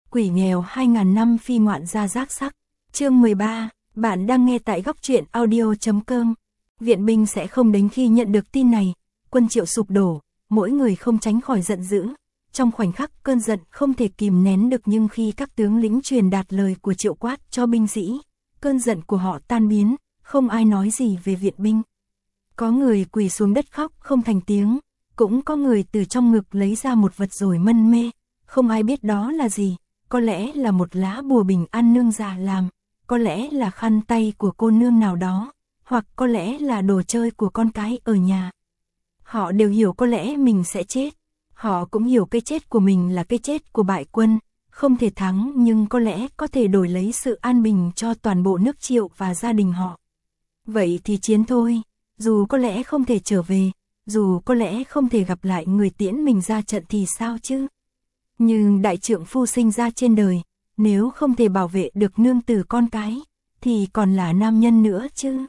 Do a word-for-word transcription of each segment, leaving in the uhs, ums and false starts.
Quỷ nghèo hai nghìn năm phi ngoạn gia giác sắc. Chương mười ba, bạn đang nghe tại góc truyện audio chấm com. Viện binh sẽ không đến khi nhận được tin này, quân Triệu sụp đổ, mỗi người không tránh khỏi giận dữ. Trong khoảnh khắc cơn giận không thể kìm nén được, nhưng khi các tướng lĩnh truyền đạt lời của Triệu quát cho binh sĩ, cơn giận của họ tan biến, không ai nói gì về viện binh. Có người quỳ xuống đất khóc không thành tiếng, cũng có người từ trong ngực lấy ra một vật rồi mân mê, không ai biết đó là gì, có lẽ là một lá bùa bình an nương già làm, có lẽ là khăn tay của cô nương nào đó, hoặc có lẽ là đồ chơi của con cái ở nhà. Họ đều hiểu có lẽ mình sẽ chết, họ cũng hiểu cái chết của mình là cái chết của bại quân, không thể thắng nhưng có lẽ có thể đổi lấy sự an bình cho toàn bộ nước Triệu và gia đình họ. Vậy thì chiến thôi, dù có lẽ không thể trở về, dù có lẽ không thể gặp lại người tiễn mình ra trận thì sao chứ? Nhưng đại trượng phu sinh ra trên đời, nếu không thể bảo vệ được nương tử con cái, thì còn là nam nhân nữa chứ.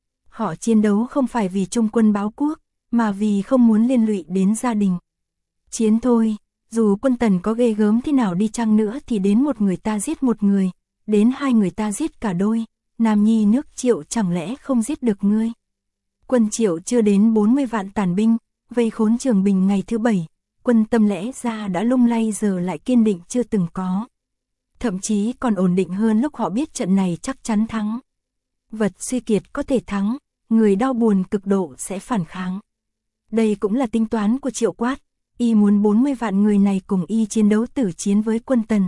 Họ chiến đấu không phải vì trung quân báo quốc, mà vì không muốn liên lụy đến gia đình. Chiến thôi, dù quân Tần có ghê gớm thế nào đi chăng nữa thì đến một người ta giết một người, đến hai người ta giết cả đôi, nam nhi nước Triệu chẳng lẽ không giết được ngươi. Quân Triệu chưa đến bốn mươi vạn tàn binh, vây khốn Trường Bình ngày thứ bảy, quân tâm lẽ ra đã lung lay giờ lại kiên định chưa từng có. Thậm chí còn ổn định hơn lúc họ biết trận này chắc chắn thắng. Vật suy kiệt có thể thắng, người đau buồn cực độ sẽ phản kháng. Đây cũng là tính toán của Triệu quát, y muốn bốn mươi vạn người này cùng y chiến đấu tử chiến với quân Tần.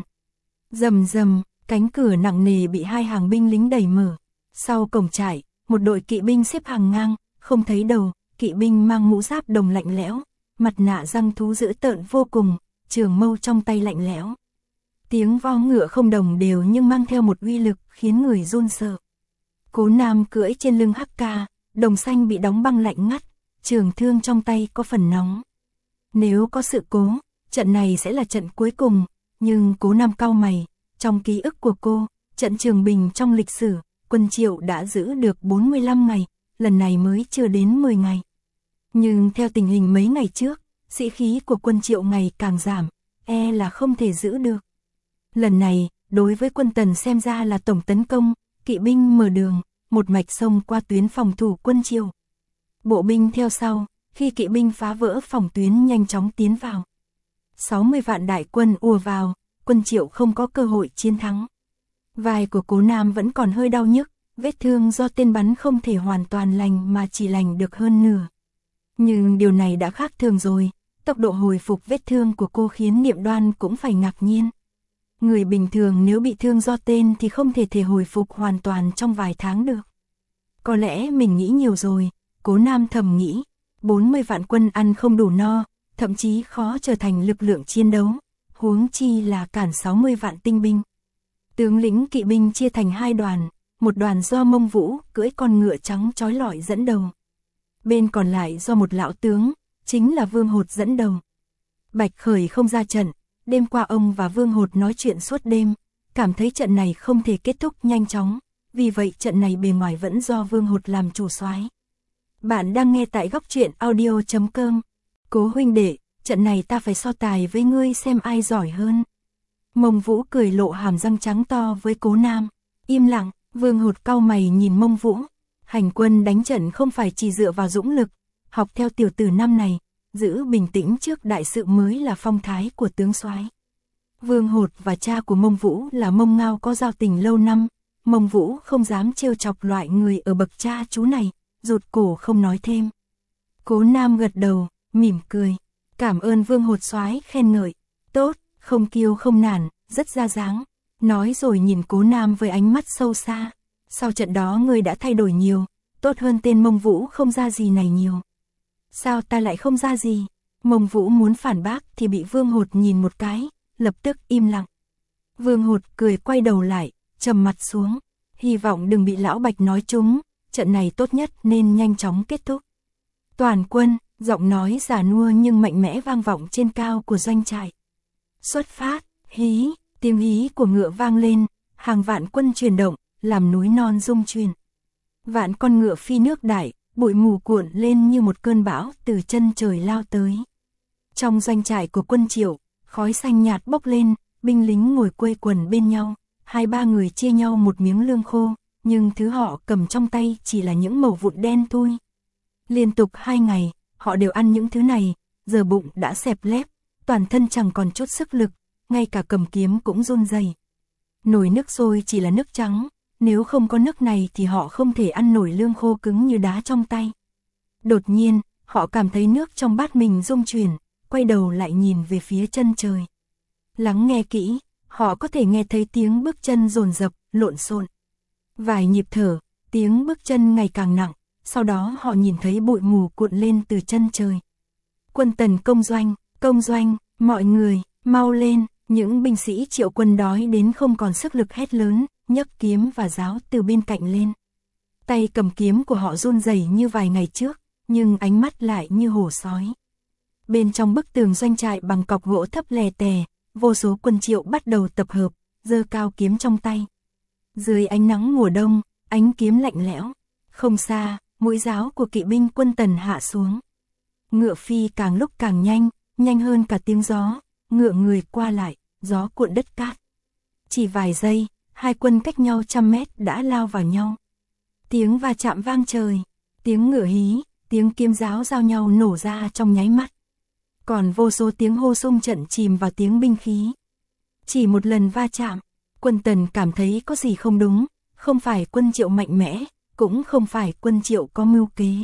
Rầm rầm, cánh cửa nặng nề bị hai hàng binh lính đẩy mở. Sau cổng trại, một đội kỵ binh xếp hàng ngang, không thấy đầu, kỵ binh mang mũ giáp đồng lạnh lẽo, mặt nạ răng thú dữ tợn vô cùng, trường mâu trong tay lạnh lẽo. Tiếng vó ngựa không đồng đều nhưng mang theo một uy lực khiến người run sợ. Cố Nam cưỡi trên lưng hắc ca, đồng xanh bị đóng băng lạnh ngắt, trường thương trong tay có phần nóng. Nếu có sự cố, trận này sẽ là trận cuối cùng, nhưng Cố Nam cau mày, trong ký ức của cô, trận Trường Bình trong lịch sử, quân Triệu đã giữ được bốn mươi lăm ngày, lần này mới chưa đến mười ngày. Nhưng theo tình hình mấy ngày trước, sĩ khí của quân Triệu ngày càng giảm, e là không thể giữ được. Lần này, đối với quân Tần xem ra là tổng tấn công, kỵ binh mở đường, một mạch xông qua tuyến phòng thủ quân Triệu. Bộ binh theo sau, khi kỵ binh phá vỡ phòng tuyến nhanh chóng tiến vào. sáu mươi vạn đại quân ùa vào, quân Triệu không có cơ hội chiến thắng. Vai của Cố Nam vẫn còn hơi đau nhức, vết thương do tên bắn không thể hoàn toàn lành mà chỉ lành được hơn nửa. Nhưng điều này đã khác thường rồi, tốc độ hồi phục vết thương của cô khiến Niệm Đoan cũng phải ngạc nhiên. Người bình thường nếu bị thương do tên thì không thể thể hồi phục hoàn toàn trong vài tháng được. Có lẽ mình nghĩ nhiều rồi, Cố Nam thầm nghĩ, bốn mươi vạn quân ăn không đủ no, thậm chí khó trở thành lực lượng chiến đấu, huống chi là cản sáu mươi vạn tinh binh. Tướng lĩnh kỵ binh chia thành hai đoàn, một đoàn do Mông Vũ cưỡi con ngựa trắng chói lọi dẫn đầu. Bên còn lại do một lão tướng, chính là Vương Hột dẫn đầu. Bạch Khởi không ra trận, đêm qua ông và Vương Hột nói chuyện suốt đêm, cảm thấy trận này không thể kết thúc nhanh chóng, vì vậy trận này bề ngoài vẫn do Vương Hột làm chủ soái. Bạn đang nghe tại góc truyện audio chấm com. Cố huynh đệ, trận này ta phải so tài với ngươi xem ai giỏi hơn. Mông Vũ cười lộ hàm răng trắng to với Cố Nam. Im lặng, Vương Hột cau mày nhìn Mông Vũ. Hành quân đánh trận không phải chỉ dựa vào dũng lực, học theo tiểu tử năm này, giữ bình tĩnh trước đại sự mới là phong thái của tướng soái. Vương Hột và cha của Mông Vũ là Mông Ngao có giao tình lâu năm, Mông Vũ không dám trêu chọc loại người ở bậc cha chú này, rụt cổ không nói thêm. Cố Nam gật đầu, mỉm cười, cảm ơn Vương Hột soái khen ngợi, tốt, không kiêu không nản, rất ra dáng, nói rồi nhìn Cố Nam với ánh mắt sâu xa. Sau trận đó ngươi đã thay đổi nhiều, tốt hơn tên Mông Vũ không ra gì này nhiều. Sao ta lại không ra gì? Mông Vũ muốn phản bác thì bị Vương Hột nhìn một cái, lập tức im lặng. Vương Hột cười quay đầu lại, trầm mặt xuống, hy vọng đừng bị lão Bạch nói trúng, trận này tốt nhất nên nhanh chóng kết thúc. Toàn quân, giọng nói già nua nhưng mạnh mẽ vang vọng trên cao của doanh trại. Xuất phát, hí, tiếng hí của ngựa vang lên, hàng vạn quân chuyển động, làm núi non rung chuyển. Vạn con ngựa phi nước đại, bụi mù cuộn lên như một cơn bão từ chân trời lao tới. Trong doanh trại của quân Triệu, khói xanh nhạt bốc lên, binh lính ngồi quây quần bên nhau, hai ba người chia nhau một miếng lương khô, nhưng thứ họ cầm trong tay chỉ là những mẩu vụn đen thui. Liên tục hai ngày, họ đều ăn những thứ này, giờ bụng đã xẹp lép, toàn thân chẳng còn chút sức lực, ngay cả cầm kiếm cũng run rẩy. Nồi nước sôi chỉ là nước trắng, nếu không có nước này thì họ không thể ăn nổi lương khô cứng như đá trong tay. Đột nhiên, họ cảm thấy nước trong bát mình rung chuyển, quay đầu lại nhìn về phía chân trời. Lắng nghe kỹ, họ có thể nghe thấy tiếng bước chân dồn dập, lộn xộn. Vài nhịp thở, tiếng bước chân ngày càng nặng, sau đó họ nhìn thấy bụi mù cuộn lên từ chân trời. Quân Tần công doanh, công doanh, mọi người, mau lên, những binh sĩ Triệu Quân đói đến không còn sức lực hét lớn, nhấc kiếm và giáo từ bên cạnh lên. Tay cầm kiếm của họ run rẩy như vài ngày trước, nhưng ánh mắt lại như hổ sói. Bên trong bức tường doanh trại bằng cọc gỗ thấp lè tè, vô số quân Triệu bắt đầu tập hợp, giơ cao kiếm trong tay. Dưới ánh nắng mùa đông, ánh kiếm lạnh lẽo, không xa, mũi giáo của kỵ binh quân Tần hạ xuống. Ngựa phi càng lúc càng nhanh, nhanh hơn cả tiếng gió, ngựa người qua lại, gió cuộn đất cát. Chỉ vài giây, hai quân cách nhau trăm mét đã lao vào nhau. Tiếng va chạm vang trời, tiếng ngựa hí, tiếng kiếm giáo giao nhau nổ ra trong nháy mắt. Còn vô số tiếng hô xung trận chìm vào tiếng binh khí. Chỉ một lần va chạm, quân Tần cảm thấy có gì không đúng, không phải quân Triệu mạnh mẽ, cũng không phải quân Triệu có mưu kế,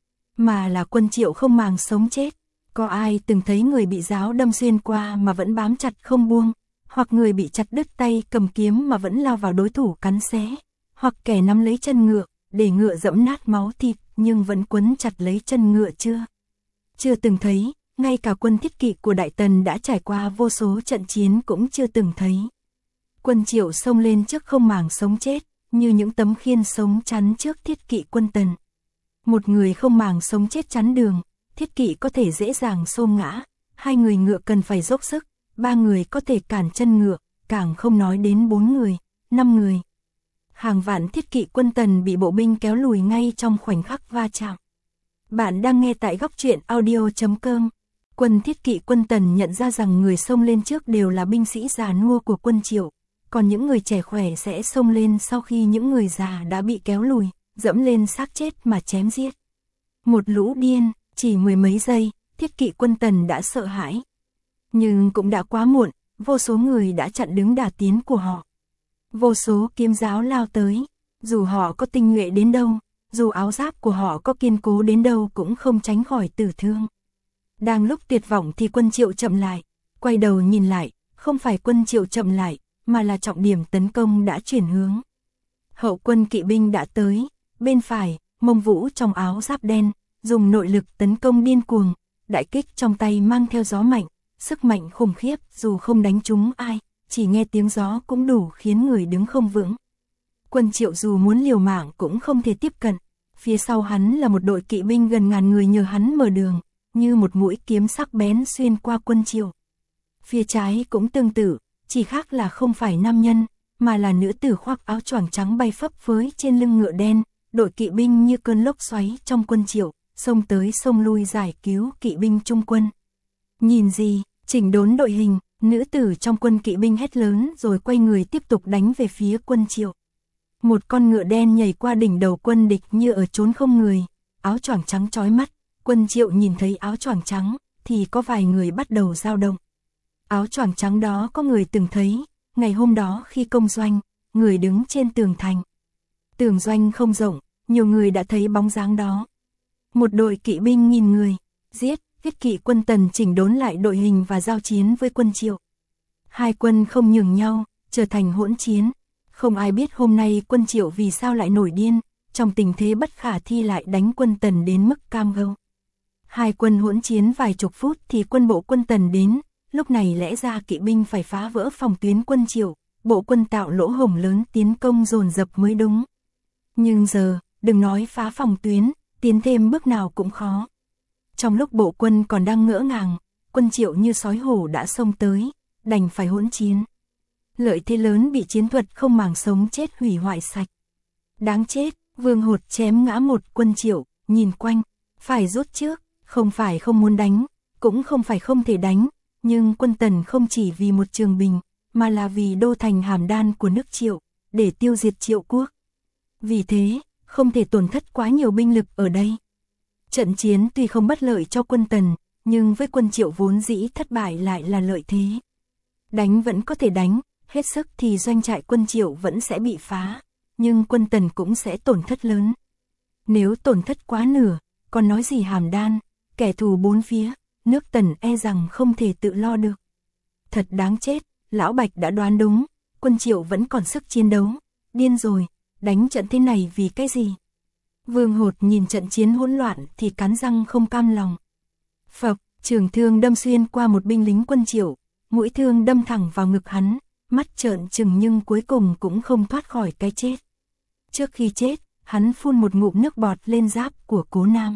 mà là quân Triệu không màng sống chết. Có ai từng thấy người bị giáo đâm xuyên qua mà vẫn bám chặt không buông, hoặc người bị chặt đứt tay cầm kiếm mà vẫn lao vào đối thủ cắn xé, hoặc kẻ nắm lấy chân ngựa, để ngựa dẫm nát máu thịt nhưng vẫn quấn chặt lấy chân ngựa chưa? Chưa từng thấy, ngay cả quân thiết kỵ của Đại Tần đã trải qua vô số trận chiến cũng chưa từng thấy. Quân Triệu xông lên trước không màng sống chết, như những tấm khiên sống chắn trước thiết kỵ quân Tần. Một người không màng sống chết chắn đường, thiết kỵ có thể dễ dàng xô ngã, hai người ngựa cần phải dốc sức, ba người có thể cản chân ngựa, càng không nói đến bốn người, năm người. Hàng vạn thiết kỵ quân Tần bị bộ binh kéo lùi ngay trong khoảnh khắc va chạm. Bạn đang nghe tại góc truyện audio chấm com. Quân thiết kỵ quân Tần nhận ra rằng người xông lên trước đều là binh sĩ già nua của quân Triệu, còn những người trẻ khỏe sẽ xông lên sau khi những người già đã bị kéo lùi, dẫm lên xác chết mà chém giết. Một lũ điên, chỉ mười mấy giây, thiết kỵ quân Tần đã sợ hãi. Nhưng cũng đã quá muộn, vô số người đã chặn đứng đà tiến của họ. Vô số kiếm giáo lao tới, dù họ có tinh nhuệ đến đâu, dù áo giáp của họ có kiên cố đến đâu cũng không tránh khỏi tử thương. Đang lúc tuyệt vọng thì quân Triệu chậm lại, quay đầu nhìn lại, không phải quân Triệu chậm lại, mà là trọng điểm tấn công đã chuyển hướng. Hậu quân kỵ binh đã tới, bên phải, Mông Vũ trong áo giáp đen, dùng nội lực tấn công điên cuồng, đại kích trong tay mang theo gió mạnh, sức mạnh khủng khiếp dù không đánh trúng ai, chỉ nghe tiếng gió cũng đủ khiến người đứng không vững. Quân Triệu dù muốn liều mạng cũng không thể tiếp cận, phía sau hắn là một đội kỵ binh gần ngàn người nhờ hắn mở đường, như một mũi kiếm sắc bén xuyên qua quân Triệu. Phía trái cũng tương tự, chỉ khác là không phải nam nhân, mà là nữ tử khoác áo choàng trắng bay phấp phới trên lưng ngựa đen, đội kỵ binh như cơn lốc xoáy trong quân Triệu, xông tới xông lui giải cứu kỵ binh trung quân. Nhìn gì, chỉnh đốn đội hình, nữ tử trong quân kỵ binh hét lớn rồi quay người tiếp tục đánh về phía quân Triệu. Một con ngựa đen nhảy qua đỉnh đầu quân địch như ở chốn không người, áo choàng trắng chói mắt, quân Triệu nhìn thấy áo choàng trắng, thì có vài người bắt đầu dao động. Áo choàng trắng đó có người từng thấy, ngày hôm đó khi công doanh, người đứng trên tường thành. Tường doanh không rộng, nhiều người đã thấy bóng dáng đó. Một đội kỵ binh nghìn người, giết, thiết kỵ quân Tần chỉnh đốn lại đội hình và giao chiến với quân Triệu. Hai quân không nhường nhau, trở thành hỗn chiến. Không ai biết hôm nay quân Triệu vì sao lại nổi điên, trong tình thế bất khả thi lại đánh quân Tần đến mức cam gâu. Hai quân hỗn chiến vài chục phút thì quân bộ quân Tần đến, lúc này lẽ ra kỵ binh phải phá vỡ phòng tuyến quân Triệu, bộ quân tạo lỗ hổng lớn tiến công dồn dập mới đúng. Nhưng giờ, đừng nói phá phòng tuyến, tiến thêm bước nào cũng khó. Trong lúc bộ quân còn đang ngỡ ngàng, quân Triệu như sói hổ đã xông tới, đành phải hỗn chiến. Lợi thế lớn bị chiến thuật không màng sống chết hủy hoại sạch. Đáng chết, Vương Hột chém ngã một quân Triệu, nhìn quanh, phải rút trước, không phải không muốn đánh, cũng không phải không thể đánh, nhưng quân Tần không chỉ vì một Trường Bình, mà là vì đô thành Hàm Đan của nước Triệu, để tiêu diệt Triệu quốc. Vì thế, không thể tổn thất quá nhiều binh lực ở đây. Trận chiến tuy không bất lợi cho quân Tần, nhưng với quân Triệu vốn dĩ thất bại lại là lợi thế. Đánh vẫn có thể đánh, hết sức thì doanh trại quân Triệu vẫn sẽ bị phá, nhưng quân Tần cũng sẽ tổn thất lớn. Nếu tổn thất quá nửa, còn nói gì Hàm Đan, kẻ thù bốn phía, nước Tần e rằng không thể tự lo được. Thật đáng chết, Lão Bạch đã đoán đúng, quân Triệu vẫn còn sức chiến đấu, điên rồi, đánh trận thế này vì cái gì? Vương Hột nhìn trận chiến hỗn loạn thì cắn răng không cam lòng. Phập, trường thương đâm xuyên qua một binh lính quân Triệu, mũi thương đâm thẳng vào ngực hắn, mắt trợn trừng nhưng cuối cùng cũng không thoát khỏi cái chết. Trước khi chết, hắn phun một ngụm nước bọt lên giáp của Cố Nam.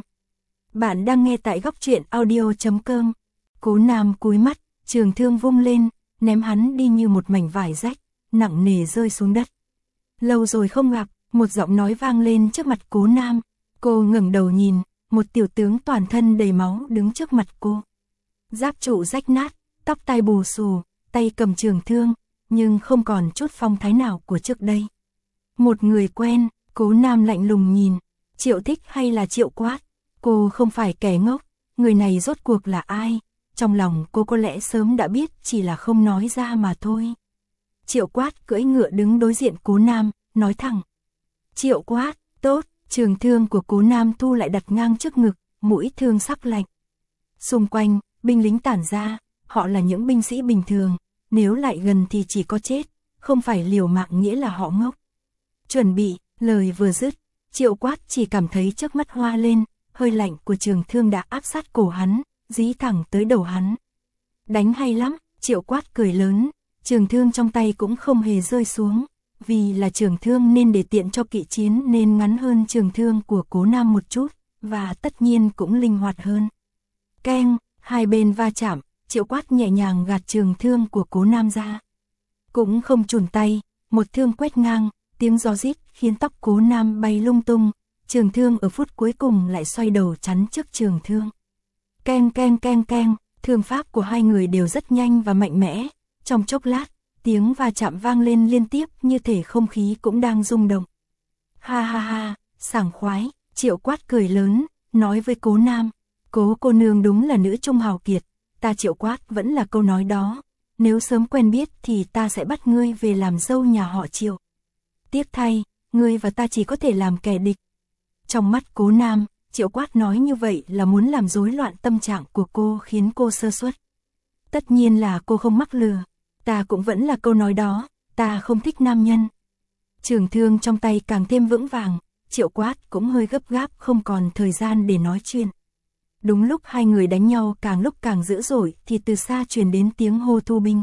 Bạn đang nghe tại góc truyện audio chấm com. Cố Nam cúi mắt, trường thương vung lên, ném hắn đi như một mảnh vải rách, nặng nề rơi xuống đất. Lâu rồi không gặp, một giọng nói vang lên trước mặt Cố Nam. Cô ngẩng đầu nhìn, một tiểu tướng toàn thân đầy máu đứng trước mặt cô. Giáp trụ rách nát, tóc tai bù xù, tay cầm trường thương, nhưng không còn chút phong thái nào của trước đây. Một người quen, Cố Nam lạnh lùng nhìn, Triệu Thích hay là Triệu Quát? Cô không phải kẻ ngốc, người này rốt cuộc là ai? Trong lòng cô có lẽ sớm đã biết, chỉ là không nói ra mà thôi. Triệu Quát cưỡi ngựa đứng đối diện Cố Nam, nói thẳng. Triệu Quát, tốt, trường thương của Cố Nam thu lại đặt ngang trước ngực, mũi thương sắc lạnh. Xung quanh, binh lính tản ra, họ là những binh sĩ bình thường, nếu lại gần thì chỉ có chết, không phải liều mạng nghĩa là họ ngốc. Chuẩn bị, lời vừa dứt, Triệu Quát chỉ cảm thấy trước mắt hoa lên, hơi lạnh của trường thương đã áp sát cổ hắn, dí thẳng tới đầu hắn. Đánh hay lắm, Triệu Quát cười lớn, trường thương trong tay cũng không hề rơi xuống, vì là trường thương nên để tiện cho kỵ chiến nên ngắn hơn trường thương của Cố Nam một chút, và tất nhiên cũng linh hoạt hơn. Keng, hai bên va chạm, Triệu Quát nhẹ nhàng gạt trường thương của Cố Nam ra. Cũng không chùn tay, một thương quét ngang, tiếng gió rít khiến tóc Cố Nam bay lung tung, trường thương ở phút cuối cùng lại xoay đầu chắn trước trường thương. Keng keng keng keng, thương pháp của hai người đều rất nhanh và mạnh mẽ, trong chốc lát, tiếng va chạm vang lên liên tiếp như thể không khí cũng đang rung động. Ha ha ha, sảng khoái, Triệu Quát cười lớn, nói với Cố Nam, Cố cô nương đúng là nữ trung hào kiệt, ta Triệu Quát vẫn là câu nói đó, nếu sớm quen biết thì ta sẽ bắt ngươi về làm dâu nhà họ Triệu. Tiếc thay, ngươi và ta chỉ có thể làm kẻ địch. Trong mắt Cố Nam, Triệu Quát nói như vậy là muốn làm rối loạn tâm trạng của cô khiến cô sơ suất. Tất nhiên là cô không mắc lừa, ta cũng vẫn là câu nói đó, ta không thích nam nhân. Trường thương trong tay càng thêm vững vàng, Triệu Quát cũng hơi gấp gáp không còn thời gian để nói chuyện. Đúng lúc hai người đánh nhau càng lúc càng dữ dội thì từ xa truyền đến tiếng hô thu binh.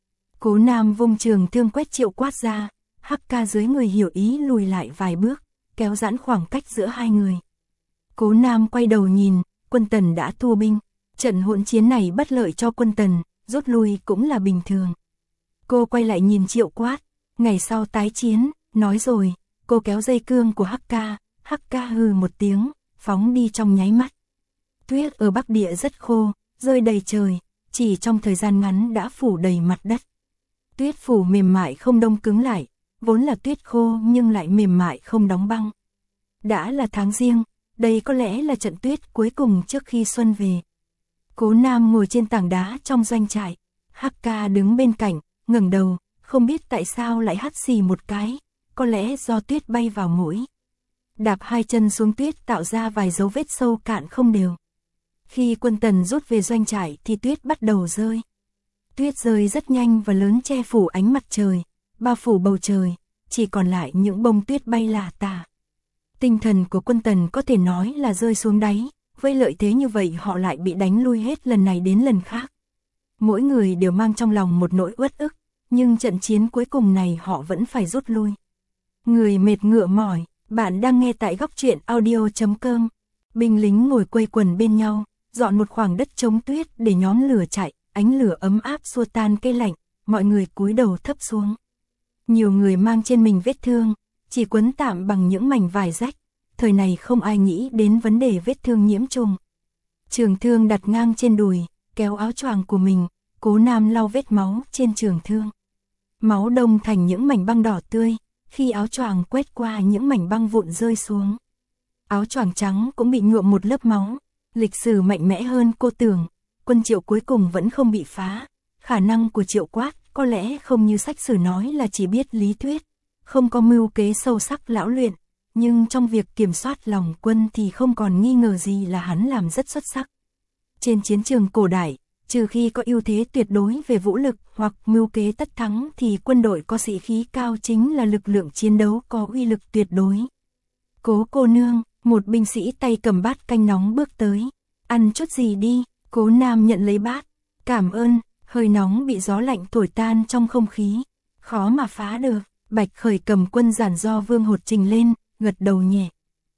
Cố Nam vung trường thương quét Triệu Quát ra, hắc ca dưới người hiểu ý lùi lại vài bước, kéo giãn khoảng cách giữa hai người. Cố Nam quay đầu nhìn, quân Tần đã thua binh, trận hỗn chiến này bất lợi cho quân Tần, rút lui cũng là bình thường. Cô quay lại nhìn Triệu Quát, ngày sau tái chiến, nói rồi, cô kéo dây cương của hắc ca, hắc ca hừ một tiếng, phóng đi trong nháy mắt. Tuyết ở Bắc Địa rất khô, rơi đầy trời, chỉ trong thời gian ngắn đã phủ đầy mặt đất. Tuyết phủ mềm mại không đông cứng lại, vốn là tuyết khô nhưng lại mềm mại không đóng băng. Đã là tháng Giêng, đây có lẽ là trận tuyết cuối cùng trước khi xuân về. Cố Nam ngồi trên tảng đá trong doanh trại, hắc ca đứng bên cạnh, ngẩng đầu, không biết tại sao lại hắt xì một cái, có lẽ do tuyết bay vào mũi. Đạp hai chân xuống tuyết tạo ra vài dấu vết sâu cạn không đều. Khi quân Tần rút về doanh trại thì tuyết bắt đầu rơi. Tuyết rơi rất nhanh và lớn che phủ ánh mặt trời, bao phủ bầu trời, chỉ còn lại những bông tuyết bay lả tả. Tinh thần của quân Tần có thể nói là rơi xuống đáy, với lợi thế như vậy họ lại bị đánh lui hết lần này đến lần khác. Mỗi người đều mang trong lòng một nỗi uất ức, nhưng trận chiến cuối cùng này họ vẫn phải rút lui. Người mệt ngựa mỏi, bạn đang nghe tại góc truyện audio chấm com. Binh lính ngồi quây quần bên nhau, dọn một khoảng đất chống tuyết để nhóm lửa chạy, ánh lửa ấm áp xua tan cây lạnh, mọi người cúi đầu thấp xuống. Nhiều người mang trên mình vết thương, chỉ quấn tạm bằng những mảnh vải rách, thời này không ai nghĩ đến vấn đề vết thương nhiễm trùng. Trường thương đặt ngang trên đùi, kéo áo choàng của mình, Cố Nam lau vết máu trên trường thương. Máu đông thành những mảnh băng đỏ tươi, khi áo choàng quét qua những mảnh băng vụn rơi xuống. Áo choàng trắng cũng bị nhuộm một lớp máu, lịch sử mạnh mẽ hơn cô tưởng, quân Triệu cuối cùng vẫn không bị phá. Khả năng của Triệu Quát có lẽ không như sách sử nói là chỉ biết lý thuyết, không có mưu kế sâu sắc lão luyện, nhưng trong việc kiểm soát lòng quân thì không còn nghi ngờ gì là hắn làm rất xuất sắc. Trên chiến trường cổ đại, trừ khi có ưu thế tuyệt đối về vũ lực hoặc mưu kế tất thắng thì quân đội có sĩ khí cao chính là lực lượng chiến đấu có uy lực tuyệt đối. Cố cô nương, một binh sĩ tay cầm bát canh nóng bước tới. Ăn chút gì đi, Cố Nam nhận lấy bát. Cảm ơn, hơi nóng bị gió lạnh thổi tan trong không khí. Khó mà phá được, Bạch Khởi cầm quân giản do Vương Hột trình lên, gật đầu nhẹ.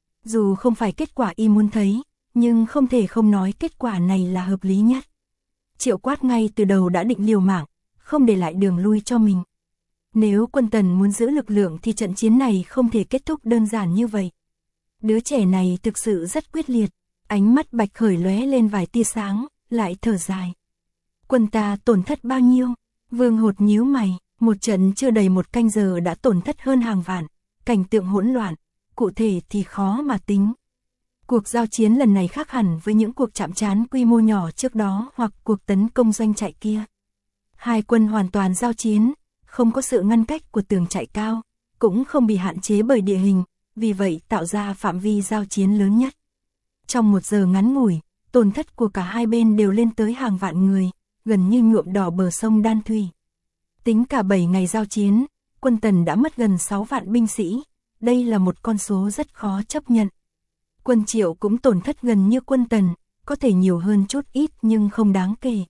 Dù không phải kết quả y muốn thấy, nhưng không thể không nói kết quả này là hợp lý nhất. Triệu Quát ngay từ đầu đã định liều mạng, không để lại đường lui cho mình. Nếu quân Tần muốn giữ lực lượng thì trận chiến này không thể kết thúc đơn giản như vậy. Đứa trẻ này thực sự rất quyết liệt, ánh mắt Bạch Khởi lóe lên vài tia sáng, lại thở dài. Quân ta tổn thất bao nhiêu? Vương Hột nhíu mày, một trận chưa đầy một canh giờ đã tổn thất hơn hàng vạn, cảnh tượng hỗn loạn, cụ thể thì khó mà tính. Cuộc giao chiến lần này khác hẳn với những cuộc chạm trán quy mô nhỏ trước đó hoặc cuộc tấn công doanh trại kia. Hai quân hoàn toàn giao chiến, không có sự ngăn cách của tường trại cao, cũng không bị hạn chế bởi địa hình, vì vậy tạo ra phạm vi giao chiến lớn nhất. Trong một giờ ngắn ngủi, tổn thất của cả hai bên đều lên tới hàng vạn người, gần như nhuộm đỏ bờ sông Đan Thủy. Tính cả bảy ngày giao chiến, quân Tần đã mất gần sáu vạn binh sĩ, đây là một con số rất khó chấp nhận. Quân Triệu cũng tổn thất gần như quân Tần, có thể nhiều hơn chút ít nhưng không đáng kể.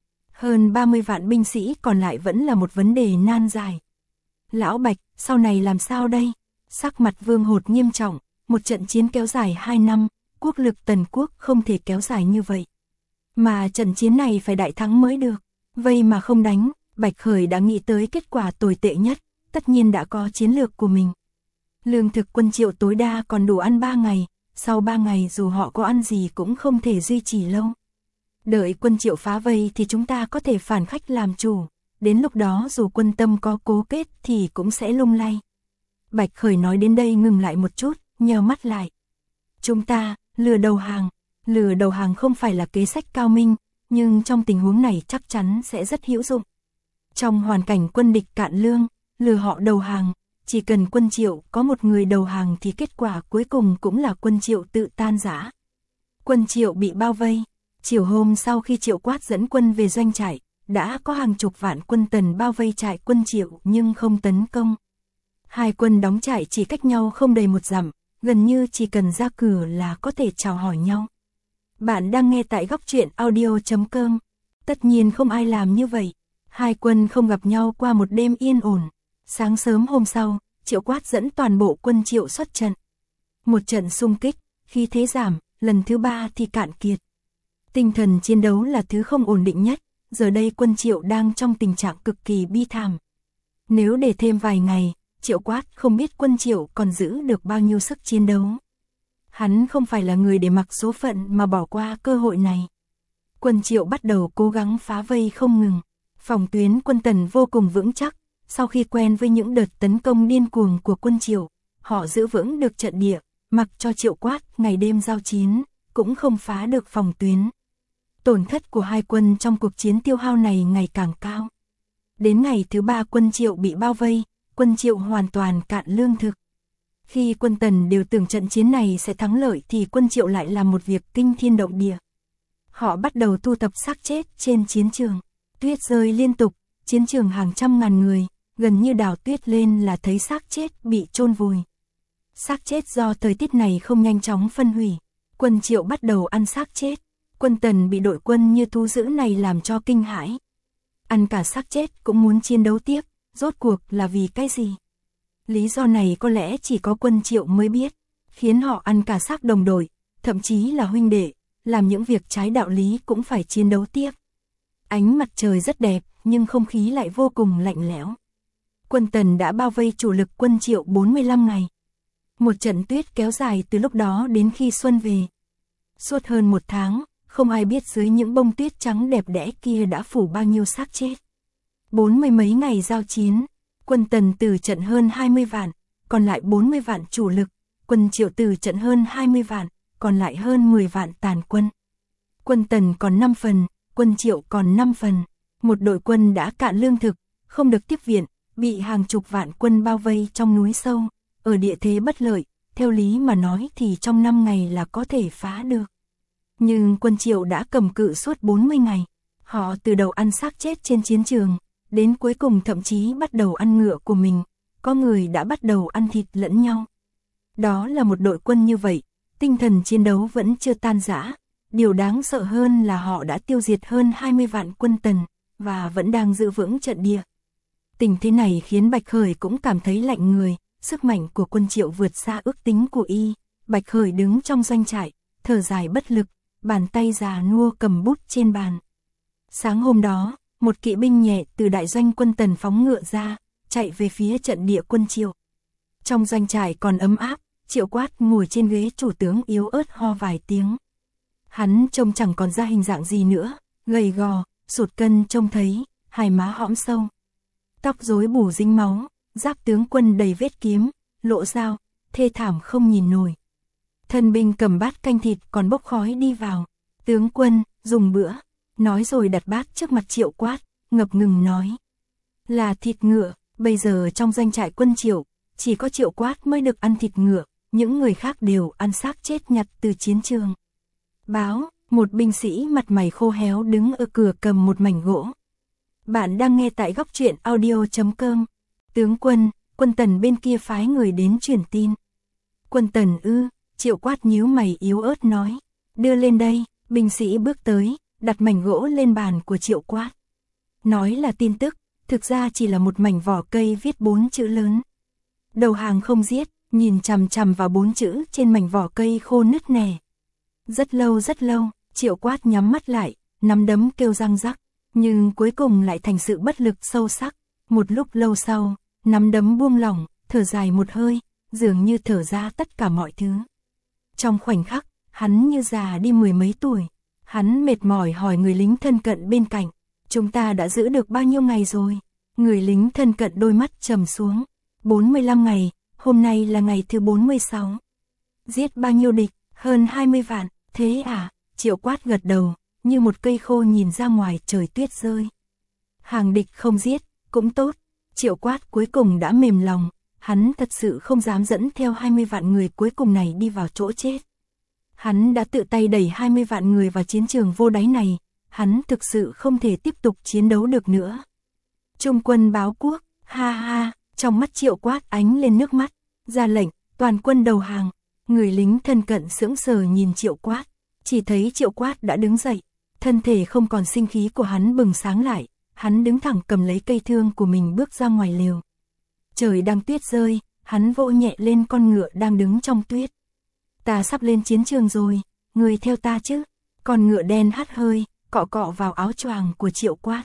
Hơn ba mươi vạn binh sĩ còn lại vẫn là một vấn đề nan giải. Lão Bạch, sau này làm sao đây? Sắc mặt Vương Hột nghiêm trọng, một trận chiến kéo dài hai năm, quốc lực Tần quốc không thể kéo dài như vậy. Mà trận chiến này phải đại thắng mới được, vây mà không đánh, Bạch Khởi đã nghĩ tới kết quả tồi tệ nhất, tất nhiên đã có chiến lược của mình. Lương thực quân Triệu tối đa còn đủ ăn ba ngày, sau ba ngày dù họ có ăn gì cũng không thể duy trì lâu. Đợi quân Triệu phá vây thì chúng ta có thể phản khách làm chủ, đến lúc đó dù quân Tâm có cố kết thì cũng sẽ lung lay. Bạch Khởi nói đến đây ngừng lại một chút, nheo mắt lại. Chúng ta, lừa đầu hàng, lừa đầu hàng không phải là kế sách cao minh, nhưng trong tình huống này chắc chắn sẽ rất hữu dụng. Trong hoàn cảnh quân địch cạn lương, lừa họ đầu hàng, chỉ cần quân Triệu có một người đầu hàng thì kết quả cuối cùng cũng là quân Triệu tự tan rã. Quân Triệu bị bao vây, chiều hôm sau khi Triệu Quát dẫn quân về doanh trại, đã có hàng chục vạn quân Tần bao vây trại quân Triệu nhưng không tấn công. Hai quân đóng trại chỉ cách nhau không đầy một dặm, gần như chỉ cần ra cửa là có thể chào hỏi nhau. Bạn đang nghe tại góc truyện audio chấm com. Tất nhiên không ai làm như vậy. Hai quân không gặp nhau qua một đêm yên ổn. Sáng sớm hôm sau, Triệu Quát dẫn toàn bộ quân Triệu xuất trận. Một trận xung kích, khí thế giảm, lần thứ ba thì cạn kiệt. Tinh thần chiến đấu là thứ không ổn định nhất, giờ đây quân Triệu đang trong tình trạng cực kỳ bi thảm. Nếu để thêm vài ngày, Triệu Quát không biết quân Triệu còn giữ được bao nhiêu sức chiến đấu. Hắn không phải là người để mặc số phận mà bỏ qua cơ hội này. Quân Triệu bắt đầu cố gắng phá vây không ngừng. Phòng tuyến quân Tần vô cùng vững chắc. Sau khi quen với những đợt tấn công điên cuồng của quân Triệu, họ giữ vững được trận địa, mặc cho Triệu Quát ngày đêm giao chiến, cũng không phá được phòng tuyến. Tổn thất của hai quân trong cuộc chiến tiêu hao này ngày càng cao. Đến ngày thứ ba quân Triệu bị bao vây, quân Triệu hoàn toàn cạn lương thực. Khi quân Tần đều tưởng trận chiến này sẽ thắng lợi thì quân Triệu lại làm một việc kinh thiên động địa. Họ bắt đầu thu thập xác chết trên chiến trường. Tuyết rơi liên tục, chiến trường hàng trăm ngàn người, gần như đào tuyết lên là thấy xác chết bị chôn vùi. Xác chết do thời tiết này không nhanh chóng phân hủy. Quân Triệu bắt đầu ăn xác chết. Quân Tần bị đội quân như thú dữ này làm cho kinh hãi. Ăn cả xác chết cũng muốn chiến đấu tiếp, rốt cuộc là vì cái gì? Lý do này có lẽ chỉ có quân Triệu mới biết, khiến họ ăn cả xác đồng đội, thậm chí là huynh đệ, làm những việc trái đạo lý cũng phải chiến đấu tiếp. Ánh mặt trời rất đẹp, nhưng không khí lại vô cùng lạnh lẽo. Quân Tần đã bao vây chủ lực quân Triệu bốn mươi lăm ngày. Một trận tuyết kéo dài từ lúc đó đến khi xuân về. Suốt hơn một tháng, không ai biết dưới những bông tuyết trắng đẹp đẽ kia đã phủ bao nhiêu xác chết. Bốn mươi mấy ngày giao chiến, quân Tần tử trận hơn hai mươi vạn, còn lại bốn mươi vạn chủ lực, quân Triệu tử trận hơn hai mươi vạn, còn lại hơn mười vạn tàn quân. Quân Tần còn năm phần, quân Triệu còn năm phần, một đội quân đã cạn lương thực, không được tiếp viện, bị hàng chục vạn quân bao vây trong núi sâu, ở địa thế bất lợi, theo lý mà nói thì trong năm ngày là có thể phá được. Nhưng quân Triệu đã cầm cự suốt bốn mươi ngày, họ từ đầu ăn xác chết trên chiến trường, đến cuối cùng thậm chí bắt đầu ăn ngựa của mình, có người đã bắt đầu ăn thịt lẫn nhau. Đó là một đội quân như vậy, tinh thần chiến đấu vẫn chưa tan rã, điều đáng sợ hơn là họ đã tiêu diệt hơn hai mươi vạn quân Tần, và vẫn đang giữ vững trận địa. Tình thế này khiến Bạch Khởi cũng cảm thấy lạnh người, sức mạnh của quân Triệu vượt xa ước tính của y. Bạch Khởi đứng trong doanh trại, thở dài bất lực, bàn tay già nua cầm bút trên bàn. Sáng hôm đó, một kỵ binh nhẹ từ đại doanh quân Tần phóng ngựa ra, chạy về phía trận địa quân Triệu. Trong doanh trại còn ấm áp, Triệu Quát ngồi trên ghế chủ tướng yếu ớt ho vài tiếng. Hắn trông chẳng còn ra hình dạng gì nữa, gầy gò, sụt cân trông thấy, hai má hõm sâu. Tóc rối bù dính máu, giáp tướng quân đầy vết kiếm, lộ dao, thê thảm không nhìn nổi. Thân binh cầm bát canh thịt còn bốc khói đi vào. Tướng quân, dùng bữa, nói rồi đặt bát trước mặt Triệu Quát, ngập ngừng nói. Là thịt ngựa, bây giờ trong doanh trại quân Triệu, chỉ có Triệu Quát mới được ăn thịt ngựa, những người khác đều ăn xác chết nhặt từ chiến trường. Báo, một binh sĩ mặt mày khô héo đứng ở cửa cầm một mảnh gỗ. Bạn đang nghe tại góc truyện audio chấm com. Tướng quân, quân Tần bên kia phái người đến truyền tin. Quân Tần ư, Triệu Quát nhíu mày yếu ớt nói. Đưa lên đây, binh sĩ bước tới, đặt mảnh gỗ lên bàn của Triệu Quát. Nói là tin tức, thực ra chỉ là một mảnh vỏ cây viết bốn chữ lớn. Đầu hàng không giết, nhìn chằm chằm vào bốn chữ trên mảnh vỏ cây khô nứt nẻ. Rất lâu rất lâu, Triệu Quát nhắm mắt lại, nắm đấm kêu răng rắc, nhưng cuối cùng lại thành sự bất lực sâu sắc. Một lúc lâu sau, nắm đấm buông lỏng, thở dài một hơi, dường như thở ra tất cả mọi thứ. Trong khoảnh khắc, hắn như già đi mười mấy tuổi. Hắn mệt mỏi hỏi người lính thân cận bên cạnh, chúng ta đã giữ được bao nhiêu ngày rồi? Người lính thân cận đôi mắt trầm xuống. bốn mươi lăm ngày, hôm nay là ngày thứ bốn mươi sáu. Giết bao nhiêu địch? Hơn hai mươi vạn, thế à? Triệu Quát gật đầu, như một cây khô nhìn ra ngoài trời tuyết rơi. Hàng địch không giết, cũng tốt. Triệu Quát cuối cùng đã mềm lòng, hắn thật sự không dám dẫn theo hai mươi vạn người cuối cùng này đi vào chỗ chết. Hắn đã tự tay đẩy hai mươi vạn người vào chiến trường vô đáy này, hắn thực sự không thể tiếp tục chiến đấu được nữa. Trung quân báo quốc, ha ha, trong mắt Triệu Quát ánh lên nước mắt, ra lệnh, toàn quân đầu hàng. Người lính thân cận sững sờ nhìn Triệu Quát, chỉ thấy Triệu Quát đã đứng dậy, thân thể không còn sinh khí của hắn bừng sáng lại, hắn đứng thẳng cầm lấy cây thương của mình bước ra ngoài lều. Trời đang tuyết rơi, hắn vỗ nhẹ lên con ngựa đang đứng trong tuyết. Ta sắp lên chiến trường rồi, người theo ta chứ? Con ngựa đen hắt hơi, cọ cọ vào áo choàng của Triệu Quát.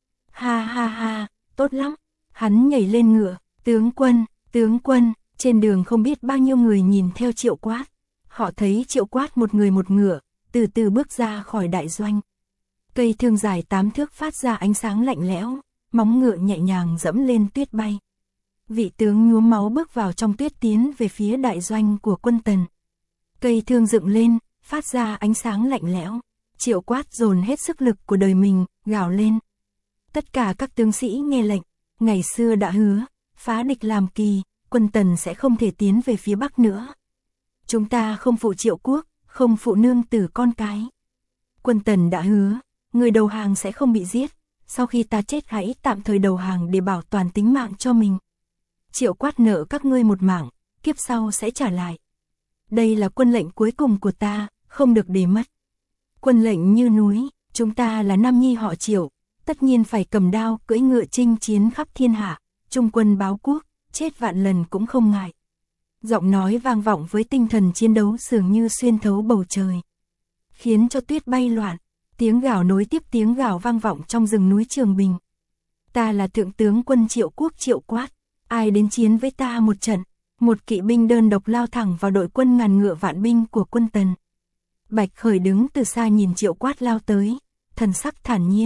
Ha ha ha, tốt lắm. Hắn nhảy lên ngựa, tướng quân, tướng quân, trên đường không biết bao nhiêu người nhìn theo Triệu Quát. Họ thấy Triệu Quát một người một ngựa, từ từ bước ra khỏi đại doanh. Cây thương dài tám thước phát ra ánh sáng lạnh lẽo, móng ngựa nhẹ nhàng dẫm lên tuyết bay. Vị tướng nhuốm máu bước vào trong tuyết tiến về phía đại doanh của quân Tần. Cây thương dựng lên, phát ra ánh sáng lạnh lẽo. Triệu Quát dồn hết sức lực của đời mình, gào lên. Tất cả các tướng sĩ nghe lệnh, ngày xưa đã hứa, phá địch làm kỳ, quân Tần sẽ không thể tiến về phía Bắc nữa. Chúng ta không phụ Triệu quốc, không phụ nương tử con cái. Quân Tần đã hứa, người đầu hàng sẽ không bị giết, sau khi ta chết hãy tạm thời đầu hàng để bảo toàn tính mạng cho mình. Triệu Quát nợ các ngươi một mạng, kiếp sau sẽ trả lại. Đây là quân lệnh cuối cùng của ta, không được để mất. Quân lệnh như núi, chúng ta là nam nhi họ Triệu, tất nhiên phải cầm đao cưỡi ngựa chinh chiến khắp thiên hạ, trung quân báo quốc, chết vạn lần cũng không ngại. Giọng nói vang vọng với tinh thần chiến đấu dường như xuyên thấu bầu trời, khiến cho tuyết bay loạn, tiếng gào nối tiếp tiếng gào vang vọng trong rừng núi Trường Bình. Ta là thượng tướng quân Triệu quốc Triệu Quát, ai đến chiến với ta một trận? Một kỵ binh đơn độc lao thẳng vào đội quân ngàn ngựa vạn binh của quân Tần. Bạch Khởi đứng từ xa nhìn Triệu Quát lao tới, thần sắc thản nhiên,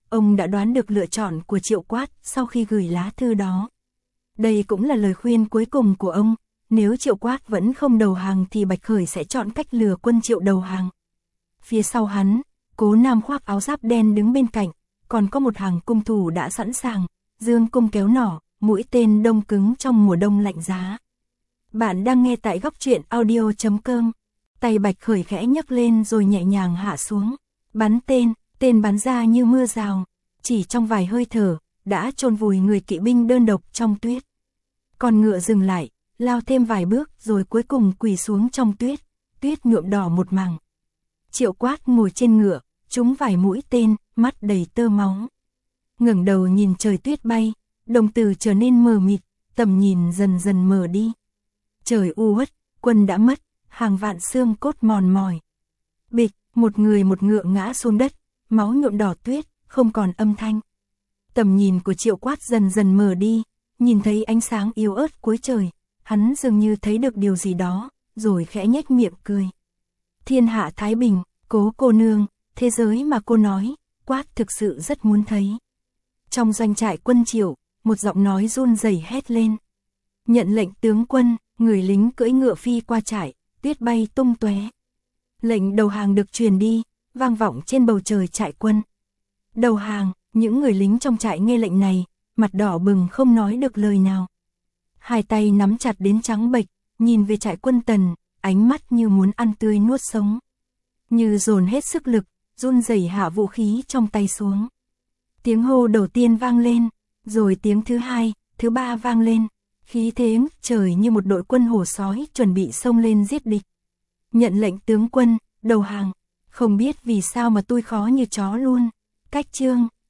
ông đã đoán được lựa chọn của Triệu Quát sau khi gửi lá thư đó. Đây cũng là lời khuyên cuối cùng của ông, nếu Triệu Quát vẫn không đầu hàng thì Bạch Khởi sẽ chọn cách lừa quân Triệu đầu hàng. Phía sau hắn, Cố Nam khoác áo giáp đen đứng bên cạnh, còn có một hàng cung thủ đã sẵn sàng, dương cung kéo nỏ, mũi tên đông cứng trong mùa đông lạnh giá. Bạn đang nghe tại góc truyện audio chấm com. Tay Bạch Khởi khẽ nhấc lên rồi nhẹ nhàng hạ xuống, bắn tên, tên bắn ra như mưa rào, chỉ trong vài hơi thở, đã chôn vùi người kỵ binh đơn độc trong tuyết. Con ngựa dừng lại, lao thêm vài bước rồi cuối cùng quỳ xuống trong tuyết, tuyết nhuộm đỏ một mảng. Triệu Quát ngồi trên ngựa, trúng vài mũi tên, mắt đầy tơ máu. Ngẩng đầu nhìn trời tuyết bay, đồng tử trở nên mờ mịt, tầm nhìn dần dần mờ đi. Trời u uất, quân đã mất, hàng vạn xương cốt mòn mỏi. Bịch, một người một ngựa ngã xuống đất, máu nhuộm đỏ tuyết, không còn âm thanh. Tầm nhìn của Triệu Quát dần dần mờ đi, nhìn thấy ánh sáng yếu ớt cuối trời, hắn dường như thấy được điều gì đó, rồi khẽ nhếch miệng cười. Thiên hạ thái bình, Cố cô nương, thế giới mà cô nói, Quát thực sự rất muốn thấy. Trong doanh trại quân Triệu, một giọng nói run rẩy hét lên. Nhận lệnh tướng quân, người lính cưỡi ngựa phi qua trại, tuyết bay tung tóe. Lệnh đầu hàng được truyền đi, vang vọng trên bầu trời trại quân. Đầu hàng, những người lính trong trại nghe lệnh này, mặt đỏ bừng không nói được lời nào. Hai tay nắm chặt đến trắng bệch, nhìn về trại quân Tần, ánh mắt như muốn ăn tươi nuốt sống. Như dồn hết sức lực, run rẩy hạ vũ khí trong tay xuống. Tiếng hô đầu tiên vang lên, rồi tiếng thứ hai, thứ ba vang lên. Khí thế trời như một đội quân hổ sói chuẩn bị xông lên giết địch. Nhận lệnh tướng quân, đầu hàng. Không biết vì sao mà tôi khó như chó luôn. Cách chương